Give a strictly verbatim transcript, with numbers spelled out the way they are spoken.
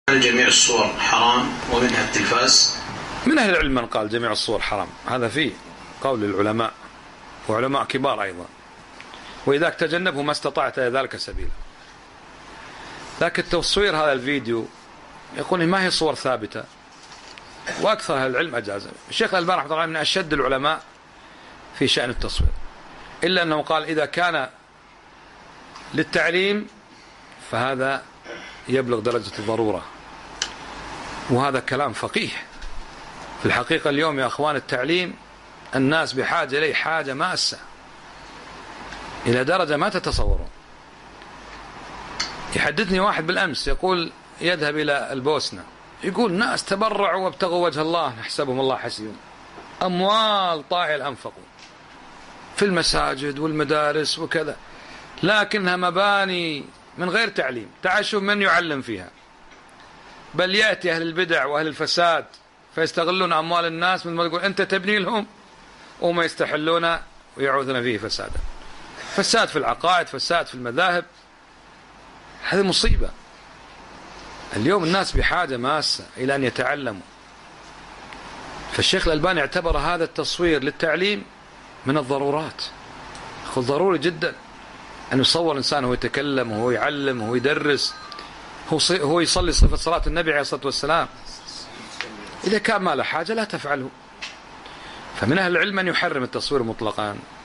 هل جميع الصور حرام ومنها التلفاز؟ من أهل العلم من قال جميع الصور حرام، هذا فيه قول العلماء وعلماء كبار أيضا، وإذا تجنبه ما استطعت ذلك سبيلا. لكن تصوير هذا الفيديو يقول ما هي صور ثابتة، وأكثر أهل العلم أجازه. الشيخ الألباني رحمه الله من أشد العلماء في شأن التصوير، إلا أنه قال إذا كان للتعليم فهذا يبلغ درجة الضرورة، وهذا كلام فقيه. في الحقيقة اليوم يا أخوان التعليم الناس بحاجة إليه حاجة ماسة إلى درجة ما تتصورون. يحدثني واحد بالأمس يقول يذهب إلى البوسنة، يقول ناس تبرعوا وابتغوا وجه الله نحسبهم الله حسيبهم، أموال طائل أنفقوا في المساجد والمدارس وكذا، لكنها مباني من غير تعليم. تعال شوف من يعلم فيها، بل يأتي أهل البدع وأهل الفساد فيستغلون أموال الناس، من ما يقول أنت تبني لهم وما يستحلون ويعوذون فيه فسادا. فساد في العقائد، فساد في المذاهب، هذه مصيبة. اليوم الناس بحاجة ماسة إلى أن يتعلموا. فالشيخ الألباني اعتبر هذا التصوير للتعليم من الضرورات، خذ ضروري جدا أن يصور الإنسان وهو يتكلم وهو يعلم وهو يدرس، هو يصلي صفة صلاة النبي عليه الصلاة والسلام. إذا كان ما له حاجة لا تفعله. فمن أهل العلم من يحرم التصوير مطلقا.